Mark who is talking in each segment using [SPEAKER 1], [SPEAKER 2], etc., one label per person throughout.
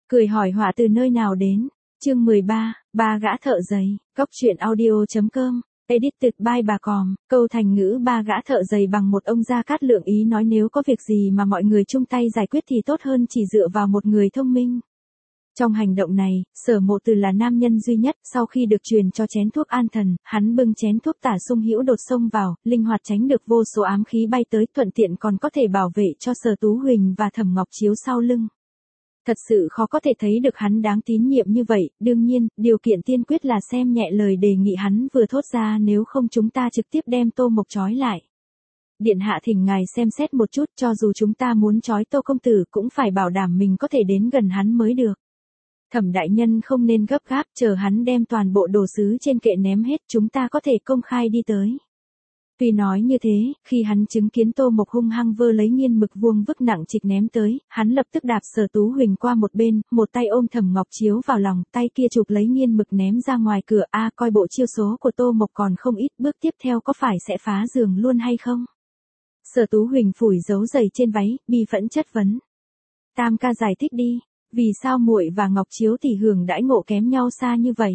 [SPEAKER 1] Cười hỏi họa từ nơi nào đến. Chương 13, ba gã thợ giày, Cóc truyện audio.com, edited by bà Còm, câu thành ngữ ba gã thợ giày bằng một ông Gia Cát Lượng ý nói nếu có việc gì mà mọi người chung tay giải quyết thì tốt hơn chỉ dựa vào một người thông minh. Trong hành động này, Sở Mộ Từ là nam nhân duy nhất, sau khi được truyền cho chén thuốc an thần, hắn bưng chén thuốc tả sung hữu đột xông vào, linh hoạt tránh được vô số ám khí bay tới, thuận tiện còn có thể bảo vệ cho Sở Tú Huỳnh và Thẩm Ngọc Chiếu sau lưng. Thật sự khó có thể thấy được hắn đáng tín nhiệm như vậy, đương nhiên, điều kiện tiên quyết là xem nhẹ lời đề nghị hắn vừa thốt ra, nếu không chúng ta trực tiếp đem Tô Mộc trói lại. Điện hạ thỉnh ngài xem xét một chút, cho dù chúng ta muốn trói Tô công tử cũng phải bảo đảm mình có thể đến gần hắn mới được. Thẩm đại nhân không nên gấp gáp, chờ hắn đem toàn bộ đồ sứ trên kệ ném hết, chúng ta có thể công khai đi tới. Tuy nói như thế, khi hắn chứng kiến Tô Mộc hung hăng vơ lấy nghiên mực vuông vức nặng trịch ném tới, hắn lập tức đạp Sở Tú Huỳnh qua một bên, một tay ôm Thẩm Ngọc Chiếu vào lòng, tay kia chụp lấy nghiên mực ném ra ngoài cửa. Coi bộ chiêu số của Tô Mộc còn không ít, bước tiếp theo có phải sẽ phá giường luôn hay không? Sở Tú Huỳnh phủi dấu giày trên váy, bi phẫn chất vấn. Tam ca giải thích đi, vì sao muội và Ngọc Chiếu tỷ hưởng đãi ngộ kém nhau xa như vậy?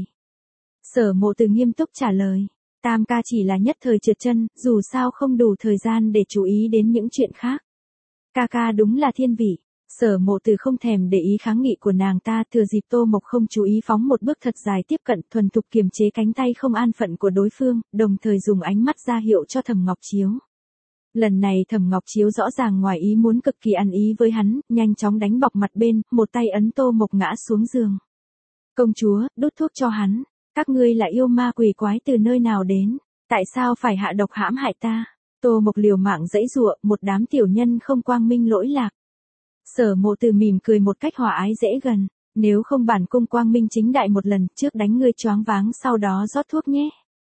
[SPEAKER 1] Sở Mộ Từ nghiêm túc trả lời. Tam ca chỉ là nhất thời trượt chân, dù sao không đủ thời gian để chú ý đến những chuyện khác. Ca ca đúng là thiên vị. Sở Mộ Từ không thèm để ý kháng nghị của nàng ta, thừa dịp Tô Mộc không chú ý phóng một bước thật dài tiếp cận, thuần thục kiềm chế cánh tay không an phận của đối phương, đồng thời dùng ánh mắt ra hiệu cho Thẩm Ngọc Chiếu. Lần này Thẩm Ngọc Chiếu rõ ràng ngoài ý muốn, cực kỳ ăn ý với hắn, nhanh chóng đánh bọc mặt bên, một tay ấn Tô Mộc ngã xuống giường. Công chúa, đút thuốc cho hắn. Các ngươi là yêu ma quỷ quái từ nơi nào đến? Tại sao phải hạ độc hãm hại ta? Tô Mộc liều mạng giãy giụa, một đám tiểu nhân không quang minh lỗi lạc. Sở Mộ Từ mỉm cười một cách hòa ái dễ gần. Nếu không bản cung quang minh chính đại một lần, trước đánh ngươi choáng váng sau đó rót thuốc nhé.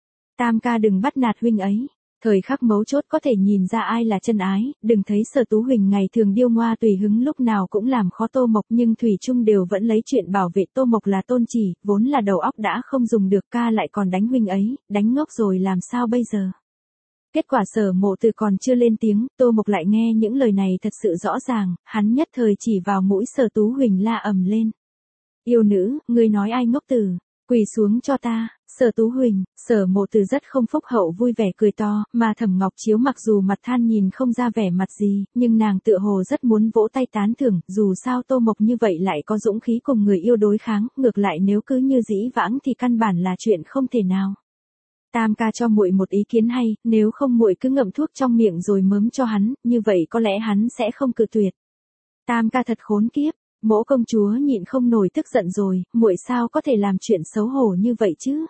[SPEAKER 1] Tam ca đừng bắt nạt huynh ấy. Thời khắc mấu chốt có thể nhìn ra ai là chân ái, đừng thấy Sở Tú Huỳnh ngày thường điêu ngoa tùy hứng lúc nào cũng làm khó Tô Mộc nhưng thủy chung đều vẫn lấy chuyện bảo vệ Tô Mộc là tôn chỉ, vốn là đầu óc đã không dùng được, ca lại còn đánh huynh ấy, đánh ngốc rồi làm sao bây giờ? Kết quả Sở Mộ Từ còn chưa lên tiếng, Tô Mộc lại nghe những lời này thật sự rõ ràng, hắn nhất thời chỉ vào mũi Sở Tú Huỳnh la ầm lên. Yêu nữ, ngươi nói ai ngốc tử? Quỳ xuống cho ta. Sở Tú Huỳnh, Sở Mộ Từ rất không phúc hậu vui vẻ cười to, mà Thẩm Ngọc Chiếu mặc dù mặt than nhìn không ra vẻ mặt gì, nhưng nàng tựa hồ rất muốn vỗ tay tán thưởng, dù sao Tô Mộc như vậy lại có dũng khí cùng người yêu đối kháng, ngược lại nếu cứ như dĩ vãng thì căn bản là chuyện không thể nào. Tam ca cho muội một ý kiến hay, nếu không muội cứ ngậm thuốc trong miệng rồi mớm cho hắn, như vậy có lẽ hắn sẽ không cự tuyệt. Tam ca thật khốn kiếp. Mỗ công chúa nhịn không nổi tức giận rồi, muội sao có thể làm chuyện xấu hổ như vậy chứ?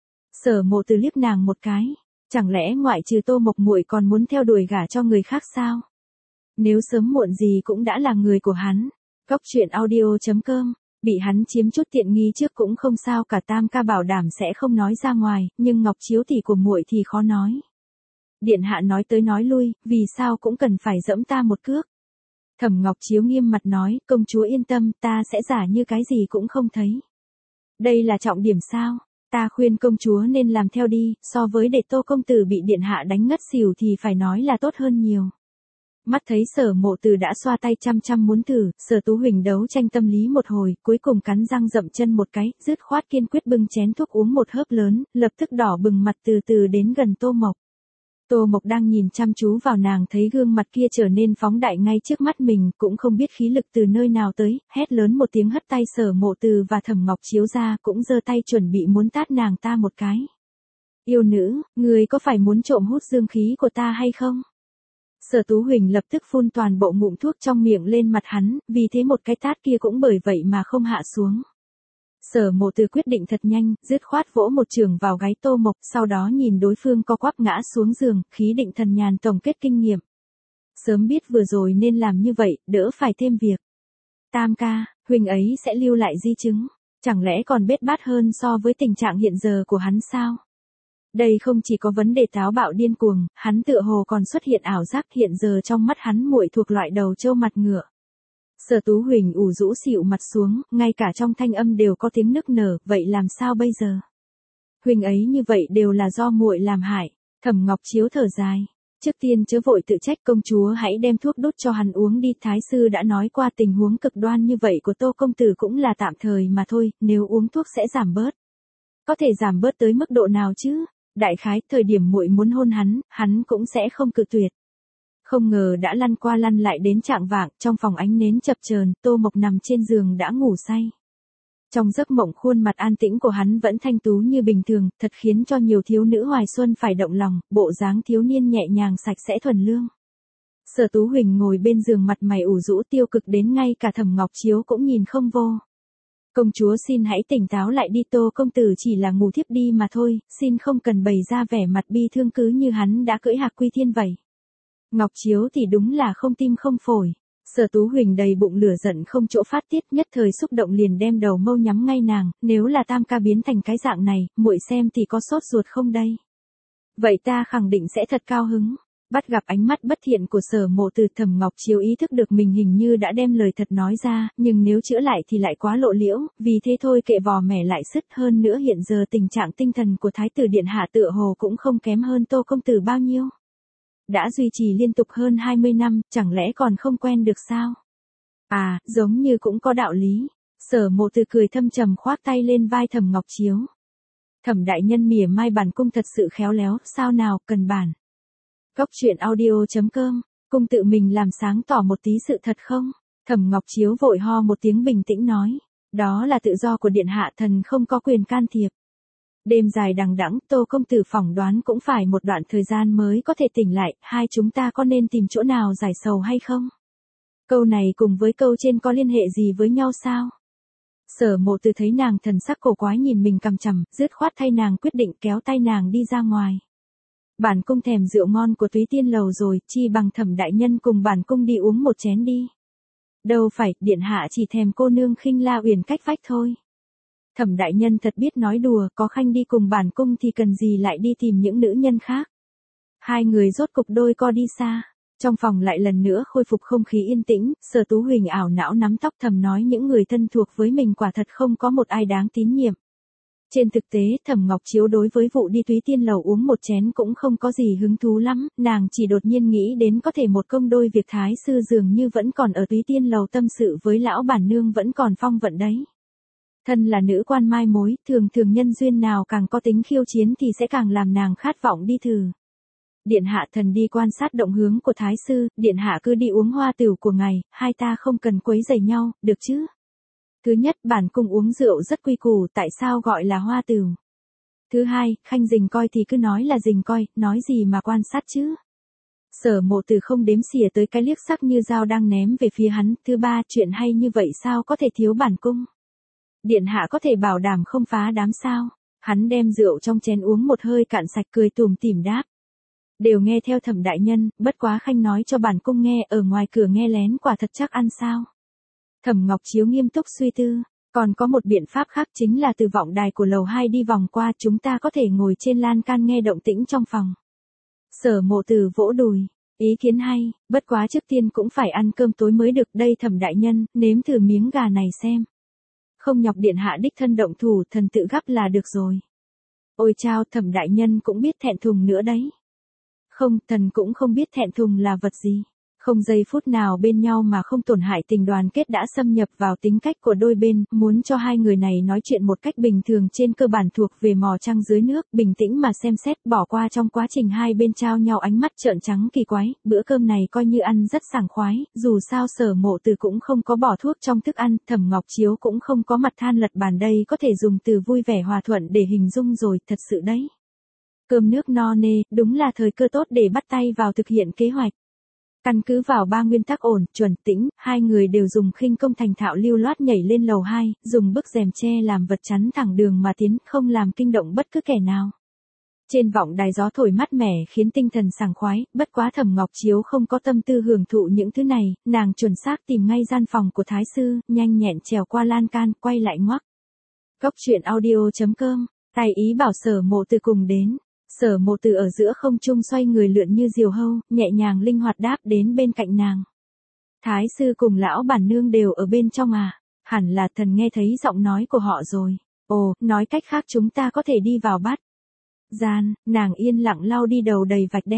[SPEAKER 1] Sở Mộ Từ liếc nàng một cái, chẳng lẽ ngoại trừ Tô Mộc muội còn muốn theo đuổi gả cho người khác sao? Nếu sớm muộn gì cũng đã là người của hắn. Cóc truyện audio.com, bị hắn chiếm chút tiện nghi trước cũng không sao cả, tam ca bảo đảm sẽ không nói ra ngoài, nhưng Ngọc Chiếu tỷ của muội thì khó nói. Điện hạ nói tới nói lui, vì sao cũng cần phải giẫm ta một cước. Thẩm Ngọc Chiếu nghiêm mặt nói, công chúa yên tâm, ta sẽ giả như cái gì cũng không thấy. Đây là trọng điểm sao? Ta khuyên công chúa nên làm theo đi, so với để Tô công tử bị điện hạ đánh ngất xỉu thì phải nói là tốt hơn nhiều. Mắt thấy Sở Mộ Từ đã xoa tay chăm muốn thử, Sở Tú Huỳnh đấu tranh tâm lý một hồi, cuối cùng cắn răng dậm chân một cái, dứt khoát kiên quyết bưng chén thuốc uống một hớp lớn, lập tức đỏ bừng mặt từ từ đến gần Tô Mộc. Tô Mộc đang nhìn chăm chú vào nàng, thấy gương mặt kia trở nên phóng đại ngay trước mắt mình, cũng không biết khí lực từ nơi nào tới, hét lớn một tiếng hất tay Sở Mộ Từ và Thẩm Ngọc Chiếu ra, cũng giơ tay chuẩn bị muốn tát nàng ta một cái. Yêu nữ, ngươi có phải muốn trộm hút dương khí của ta hay không? Sở Tú Huỳnh lập tức phun toàn bộ ngụm thuốc trong miệng lên mặt hắn, vì thế một cái tát kia cũng bởi vậy mà không hạ xuống. Sở Mộ Từ quyết định thật nhanh, dứt khoát vỗ một chưởng vào gáy Tô Mộc, sau đó nhìn đối phương co quắp ngã xuống giường, khí định thần nhàn tổng kết kinh nghiệm. Sớm biết vừa rồi nên làm như vậy, đỡ phải thêm việc. Tam ca, huynh ấy sẽ lưu lại di chứng, chẳng lẽ còn bết bát hơn so với tình trạng hiện giờ của hắn sao? Đây không chỉ có vấn đề táo bạo điên cuồng, hắn tựa hồ còn xuất hiện ảo giác, hiện giờ trong mắt hắn muội thuộc loại đầu trâu mặt ngựa. Sở Tú Huỳnh ủ rũ xịu mặt xuống, ngay cả trong thanh âm đều có tiếng nức nở, vậy làm sao bây giờ? Huynh ấy như vậy đều là do muội làm hại. Thẩm Ngọc Chiếu thở dài. Trước tiên chớ vội tự trách, công chúa hãy đem thuốc đốt cho hắn uống đi, thái sư đã nói qua tình huống cực đoan như vậy của Tô công tử cũng là tạm thời mà thôi, nếu uống thuốc sẽ giảm bớt. Có thể giảm bớt tới mức độ nào chứ? Đại khái, thời điểm muội muốn hôn hắn cũng sẽ không cự tuyệt. Không ngờ đã lăn qua lăn lại đến chạng vạng, trong phòng ánh nến chập chờn, Tô Mộc nằm trên giường đã ngủ say. Trong giấc mộng khuôn mặt an tĩnh của hắn vẫn thanh tú như bình thường, thật khiến cho nhiều thiếu nữ hoài xuân phải động lòng, bộ dáng thiếu niên nhẹ nhàng sạch sẽ thuần lương. Sở Tú Huỳnh ngồi bên giường mặt mày ủ rũ tiêu cực đến ngay cả Thẩm Ngọc Chiếu cũng nhìn không vô. Công chúa xin hãy tỉnh táo lại đi, Tô công tử chỉ là ngủ thiếp đi mà thôi, xin không cần bày ra vẻ mặt bi thương cứ như hắn đã cưỡi Hạc Quy Thiên vậy. Ngọc Chiếu thì đúng là không tim không phổi. Sở Tú Huỳnh đầy bụng lửa giận không chỗ phát tiết, nhất thời xúc động liền đem đầu mâu nhắm ngay nàng, nếu là Tam ca biến thành cái dạng này, muội xem thì có sốt ruột không đây? Vậy ta khẳng định sẽ thật cao hứng. Bắt gặp ánh mắt bất thiện của Sở Mộ Từ, Thẩm Ngọc Chiếu ý thức được mình hình như đã đem lời thật nói ra, nhưng nếu chữa lại thì lại quá lộ liễu, vì thế thôi kệ vò mẻ lại sứt, hơn nữa hiện giờ tình trạng tinh thần của Thái tử điện hạ tựa hồ cũng không kém hơn Tô công tử bao nhiêu. Đã duy trì liên tục hơn 20 năm, chẳng lẽ còn không quen được sao? À, giống như cũng có đạo lý. Sở Mộ Từ cười thâm trầm khoác tay lên vai Thẩm Ngọc Chiếu. Thẩm đại nhân mỉa mai bản cung thật sự khéo léo, sao nào, cần bản. Góc truyện audio.com, cung tự mình làm sáng tỏ một tí sự thật không? Thẩm Ngọc Chiếu vội ho một tiếng bình tĩnh nói. Đó là tự do của điện hạ, thần không có quyền can thiệp. Đêm dài đằng đẵng, Tô công tử phỏng đoán cũng phải một đoạn thời gian mới có thể tỉnh lại, hai chúng ta có nên tìm chỗ nào giải sầu hay không? Câu này cùng với câu trên có liên hệ gì với nhau sao? Sở Mộ Từ thấy nàng thần sắc cổ quái nhìn mình cằm chằm, dứt khoát thay nàng quyết định kéo tay nàng đi ra ngoài. Bản cung thèm rượu ngon của Túy Tiên lầu rồi, chi bằng Thẩm đại nhân cùng bản cung đi uống một chén đi. Đâu phải, điện hạ chỉ thèm cô nương Khinh La Uyển cách vách thôi. Thẩm đại nhân thật biết nói đùa, có khanh đi cùng bản cung thì cần gì lại đi tìm những nữ nhân khác. Hai người rốt cục đôi co đi xa. Trong phòng lại lần nữa khôi phục không khí yên tĩnh, Sở Tú Huỳnh ảo não nắm tóc thầm nói những người thân thuộc với mình quả thật không có một ai đáng tín nhiệm. Trên thực tế, Thẩm Ngọc Chiếu đối với vụ đi Túy Tiên lầu uống một chén cũng không có gì hứng thú lắm, nàng chỉ đột nhiên nghĩ đến có thể một công đôi việc thái sư dường như vẫn còn ở Túy Tiên lầu tâm sự với lão bản nương vẫn còn phong vận đấy. Thân là nữ quan mai mối, thường nhân duyên nào càng có tính khiêu chiến thì sẽ càng làm nàng khát vọng đi thử. Điện hạ, thần đi quan sát động hướng của thái sư, điện hạ cứ đi uống hoa tửu của ngài, hai ta không cần quấy rầy nhau, được chứ? Thứ nhất, bản cung uống rượu rất quy củ, tại sao gọi là hoa tửu? Thứ hai, khanh rình coi thì cứ nói là rình coi, nói gì mà quan sát chứ? Sở Mộ Từ không đếm xỉa tới cái liếc sắc như dao đang ném về phía hắn. Thứ ba, chuyện hay như vậy sao có thể thiếu bản cung? Điện hạ có thể bảo đảm không phá đám sao? Hắn đem rượu trong chén uống một hơi cạn sạch, cười tủm tỉm đáp. Đều nghe theo Thẩm đại nhân, bất quá khanh nói cho bản cung nghe, ở ngoài cửa nghe lén quả thật chắc ăn sao? Thẩm Ngọc Chiếu nghiêm túc suy tư, còn có một biện pháp khác chính là từ vọng đài của lầu 2 đi vòng qua, chúng ta có thể ngồi trên lan can nghe động tĩnh trong phòng. Sở Mộ Từ vỗ đùi, ý kiến hay, bất quá trước tiên cũng phải ăn cơm tối mới được đây Thẩm đại nhân, nếm thử miếng gà này xem. Không nhọc điện hạ đích thân động thủ, thần tự gắp là được rồi. Ôi chao, Thẩm đại nhân cũng biết thẹn thùng nữa đấy. Không, thần cũng không biết thẹn thùng là vật gì. Không giây phút nào bên nhau mà không tổn hại tình đoàn kết đã xâm nhập vào tính cách của đôi bên, muốn cho hai người này nói chuyện một cách bình thường trên cơ bản thuộc về mò trăng dưới nước, bình tĩnh mà xem xét, bỏ qua trong quá trình hai bên trao nhau ánh mắt trợn trắng kỳ quái, bữa cơm này coi như ăn rất sảng khoái, dù sao Sở Mộ Từ cũng không có bỏ thuốc trong thức ăn, Thẩm Ngọc Chiếu cũng không có mặt than lật bàn, đây có thể dùng từ vui vẻ hòa thuận để hình dung rồi, thật sự đấy. Cơm nước no nê, đúng là thời cơ tốt để bắt tay vào thực hiện kế hoạch. Căn cứ vào 3 nguyên tắc ổn, chuẩn, tĩnh, hai người đều dùng khinh công thành thạo lưu loát nhảy lên lầu 2, dùng bức rèm che làm vật chắn thẳng đường mà tiến, không làm kinh động bất cứ kẻ nào. Trên vọng đài gió thổi mát mẻ khiến tinh thần sảng khoái, bất quá Thẩm Ngọc Chiếu không có tâm tư hưởng thụ những thứ này, nàng chuẩn xác tìm ngay gian phòng của thái sư, nhanh nhẹn trèo qua lan can, quay lại ngoắc. Góc truyện audio.com, tài ý bảo Sở Mộ Từ cùng đến. Sở Mộ Từ ở giữa không trung xoay người lượn như diều hâu, nhẹ nhàng linh hoạt đáp đến bên cạnh nàng. Thái sư cùng lão bản nương đều ở bên trong à? Hẳn là thần nghe thấy giọng nói của họ rồi. Ồ, nói cách khác chúng ta có thể đi vào bắt. Gian, nàng yên lặng lau đi đầu đầy vạch đen.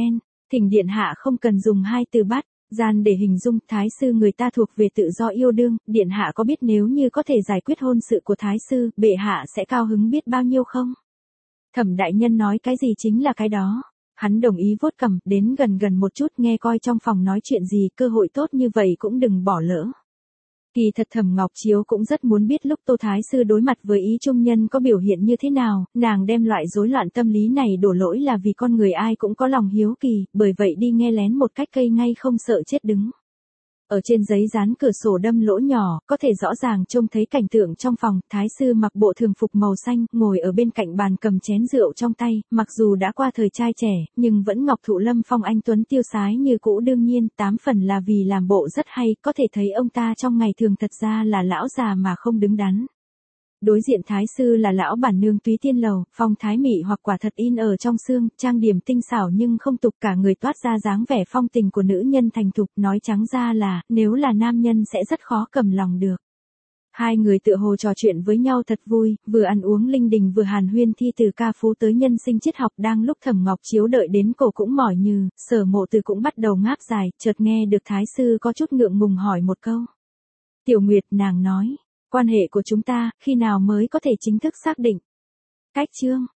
[SPEAKER 1] Thỉnh điện hạ không cần dùng hai từ bắt, gian để hình dung thái sư người ta thuộc về tự do yêu đương, điện hạ có biết nếu như có thể giải quyết hôn sự của thái sư, bệ hạ sẽ cao hứng biết bao nhiêu không? Thẩm đại nhân nói cái gì chính là cái đó. Hắn đồng ý vuốt cằm, đến gần một chút nghe coi trong phòng nói chuyện gì, cơ hội tốt như vậy cũng đừng bỏ lỡ. Kỳ thật Thẩm Ngọc Chiếu cũng rất muốn biết lúc Tô Thái Sư đối mặt với ý trung nhân có biểu hiện như thế nào, nàng đem loại rối loạn tâm lý này đổ lỗi là vì con người ai cũng có lòng hiếu kỳ, bởi vậy đi nghe lén một cách cây ngay không sợ chết đứng. Ở trên giấy dán cửa sổ đâm lỗ nhỏ, có thể rõ ràng trông thấy cảnh tượng trong phòng, Thái Sư mặc bộ thường phục màu xanh, ngồi ở bên cạnh bàn cầm chén rượu trong tay, mặc dù đã qua thời trai trẻ, nhưng vẫn ngọc thụ lâm phong anh tuấn tiêu sái như cũ, đương nhiên, 8 phần là vì làm bộ rất hay, có thể thấy ông ta trong ngày thường thật ra là lão già mà không đứng đắn. Đối diện Thái Sư là lão bản nương Túy Tiên Lầu, phong thái mị hoặc quả thật in ở trong xương, trang điểm tinh xảo nhưng không tục, cả người toát ra dáng vẻ phong tình của nữ nhân thành thục, nói trắng ra là, nếu là nam nhân sẽ rất khó cầm lòng được. Hai người tựa hồ trò chuyện với nhau thật vui, vừa ăn uống linh đình vừa hàn huyên thi từ ca phú tới nhân sinh triết học, đang lúc Thẩm Ngọc Chiếu đợi đến cổ cũng mỏi nhừ, Sở Mộ Từ cũng bắt đầu ngáp dài, chợt nghe được Thái Sư có chút ngượng ngùng hỏi một câu. Tiểu Nguyệt, nàng nói. Quan hệ của chúng ta, khi nào mới có thể chính thức xác định? Cách chương